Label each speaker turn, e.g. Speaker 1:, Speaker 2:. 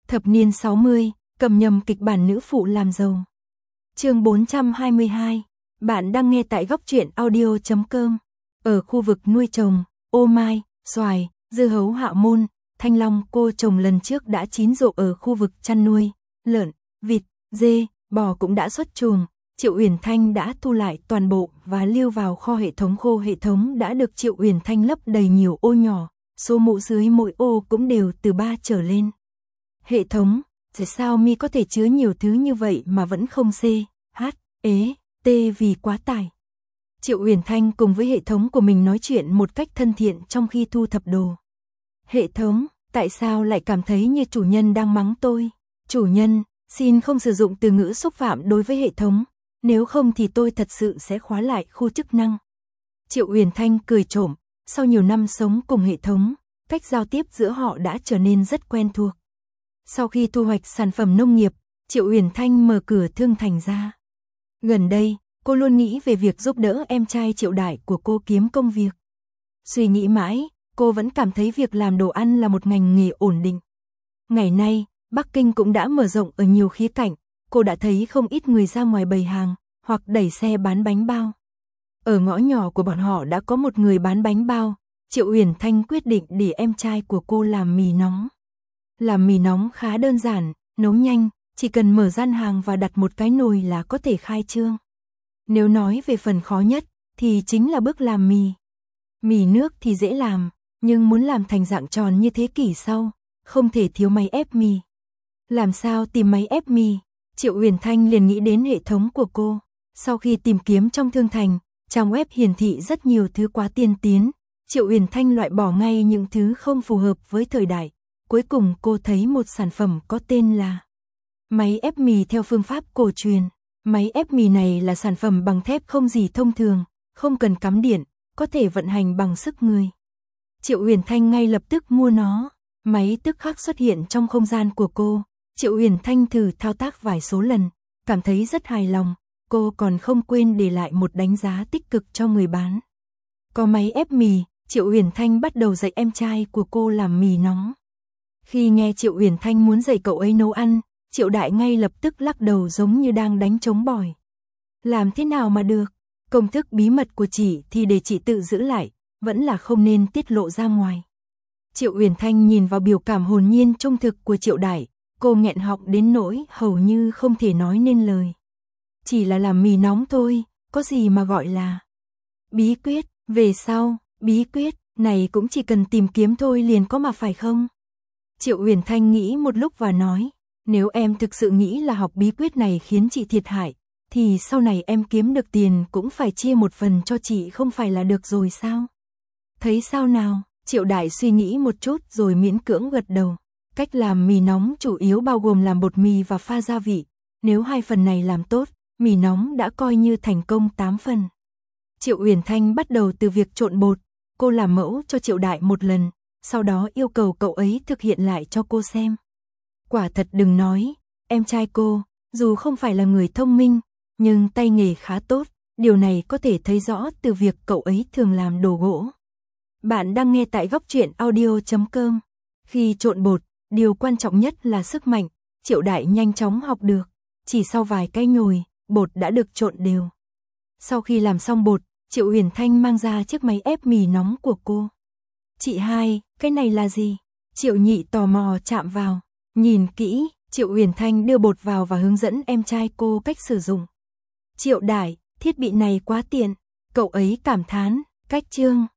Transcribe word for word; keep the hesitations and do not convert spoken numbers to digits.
Speaker 1: Thập niên sáu mươi, cầm nhầm kịch bản nữ phụ làm giàu. Chương bốn trăm hai mươi hai. Bạn đang nghe tại góc truyện audio chấm com. Ở khu vực nuôi trồng, ô mai, xoài, dưa hấu Hạ Môn, Thanh Long cô trồng lần trước đã chín rộ ở khu vực chăn nuôi, lợn, vịt, dê, bò cũng đã xuất chuồng. Triệu Uyển Thanh đã thu lại toàn bộ và lưu vào kho hệ thống khô. Hệ thống đã được Triệu Uyển Thanh lấp đầy nhiều ô nhỏ, số mũ dưới mỗi ô cũng đều từ ba trở lên. Hệ thống, tại sao mi có thể chứa nhiều thứ như vậy mà vẫn không C, H, E, T vì quá tải. Triệu Uyển Thanh cùng với hệ thống của mình nói chuyện một cách thân thiện trong khi thu thập đồ. Hệ thống, tại sao lại cảm thấy như chủ nhân đang mắng tôi? Chủ nhân, xin không sử dụng từ ngữ xúc phạm đối với hệ thống, nếu không thì tôi thật sự sẽ khóa lại khu chức năng. Triệu Uyển Thanh cười trộm, sau nhiều năm sống cùng hệ thống, cách giao tiếp giữa họ đã trở nên rất quen thuộc. Sau khi thu hoạch sản phẩm nông nghiệp, Triệu Uyển Thanh mở cửa thương thành ra. Gần đây, cô luôn nghĩ về việc giúp đỡ em trai Triệu Đại của cô kiếm công việc. Suy nghĩ mãi, cô vẫn cảm thấy việc làm đồ ăn là một ngành nghề ổn định. Ngày nay, Bắc Kinh cũng đã mở rộng ở nhiều khía cạnh, cô đã thấy không ít người ra ngoài bày hàng, hoặc đẩy xe bán bánh bao. Ở ngõ nhỏ của bọn họ đã có một người bán bánh bao, Triệu Uyển Thanh quyết định để em trai của cô làm mì nóng. Làm mì nóng khá đơn giản, nấu nhanh, chỉ cần mở gian hàng và đặt một cái nồi là có thể khai trương. Nếu nói về phần khó nhất, thì chính là bước làm mì. Mì nước thì dễ làm, nhưng muốn làm thành dạng tròn như thế kỷ sau, không thể thiếu máy ép mì. Làm sao tìm máy ép mì? Triệu Uyển Thanh liền nghĩ đến hệ thống của cô. Sau khi tìm kiếm trong thương thành, trang web hiển thị rất nhiều thứ quá tiên tiến. Triệu Uyển Thanh loại bỏ ngay những thứ không phù hợp với thời đại. Cuối cùng cô thấy một sản phẩm có tên là máy ép mì theo phương pháp cổ truyền. Máy ép mì này là sản phẩm bằng thép không gì thông thường, không cần cắm điện, có thể vận hành bằng sức người. Triệu Uyển Thanh ngay lập tức mua nó. Máy tức khắc xuất hiện trong không gian của cô. Triệu Uyển Thanh thử thao tác vài số lần, cảm thấy rất hài lòng. Cô còn không quên để lại một đánh giá tích cực cho người bán. Có máy ép mì, Triệu Uyển Thanh bắt đầu dạy em trai của cô làm mì nóng. Khi nghe Triệu Uyển Thanh muốn dạy cậu ấy nấu ăn, Triệu Đại ngay lập tức lắc đầu giống như đang đánh trống bỏi. Làm thế nào mà được? Công thức bí mật của chị thì để chị tự giữ lại, vẫn là không nên tiết lộ ra ngoài. Triệu Uyển Thanh nhìn vào biểu cảm hồn nhiên trung thực của Triệu Đại, cô nghẹn họng đến nỗi hầu như không thể nói nên lời. Chỉ là làm mì nóng thôi, có gì mà gọi là bí quyết, về sau, bí quyết này cũng chỉ cần tìm kiếm thôi liền có mà phải không? Triệu Uyển Thanh nghĩ một lúc và nói, nếu em thực sự nghĩ là học bí quyết này khiến chị thiệt hại, thì sau này em kiếm được tiền cũng phải chia một phần cho chị không phải là được rồi sao? Thấy sao nào? Triệu Đại suy nghĩ một chút rồi miễn cưỡng gật đầu. Cách làm mì nóng chủ yếu bao gồm làm bột mì và pha gia vị. Nếu hai phần này làm tốt, mì nóng đã coi như thành công tám phần. Triệu Uyển Thanh bắt đầu từ việc trộn bột. Cô làm mẫu cho Triệu Đại một lần, sau đó yêu cầu cậu ấy thực hiện lại cho cô xem. Quả thật đừng nói, em trai cô, dù không phải là người thông minh, nhưng tay nghề khá tốt. Điều này có thể thấy rõ từ việc cậu ấy thường làm đồ gỗ. Bạn đang nghe tại góc truyện audio chấm com. Khi trộn bột, điều quan trọng nhất là sức mạnh. Triệu Đại nhanh chóng học được. Chỉ sau vài cái nhồi, bột đã được trộn đều. Sau khi làm xong bột, Triệu Uyển Thanh mang ra chiếc máy ép mì nóng của cô. Chị hai, cái này là gì? Triệu Nhị tò mò chạm vào. Nhìn kỹ, Triệu Uyển Thanh đưa bột vào và hướng dẫn em trai cô cách sử dụng. Triệu Đại, thiết bị này quá tiện. Cậu ấy cảm thán, cách chương.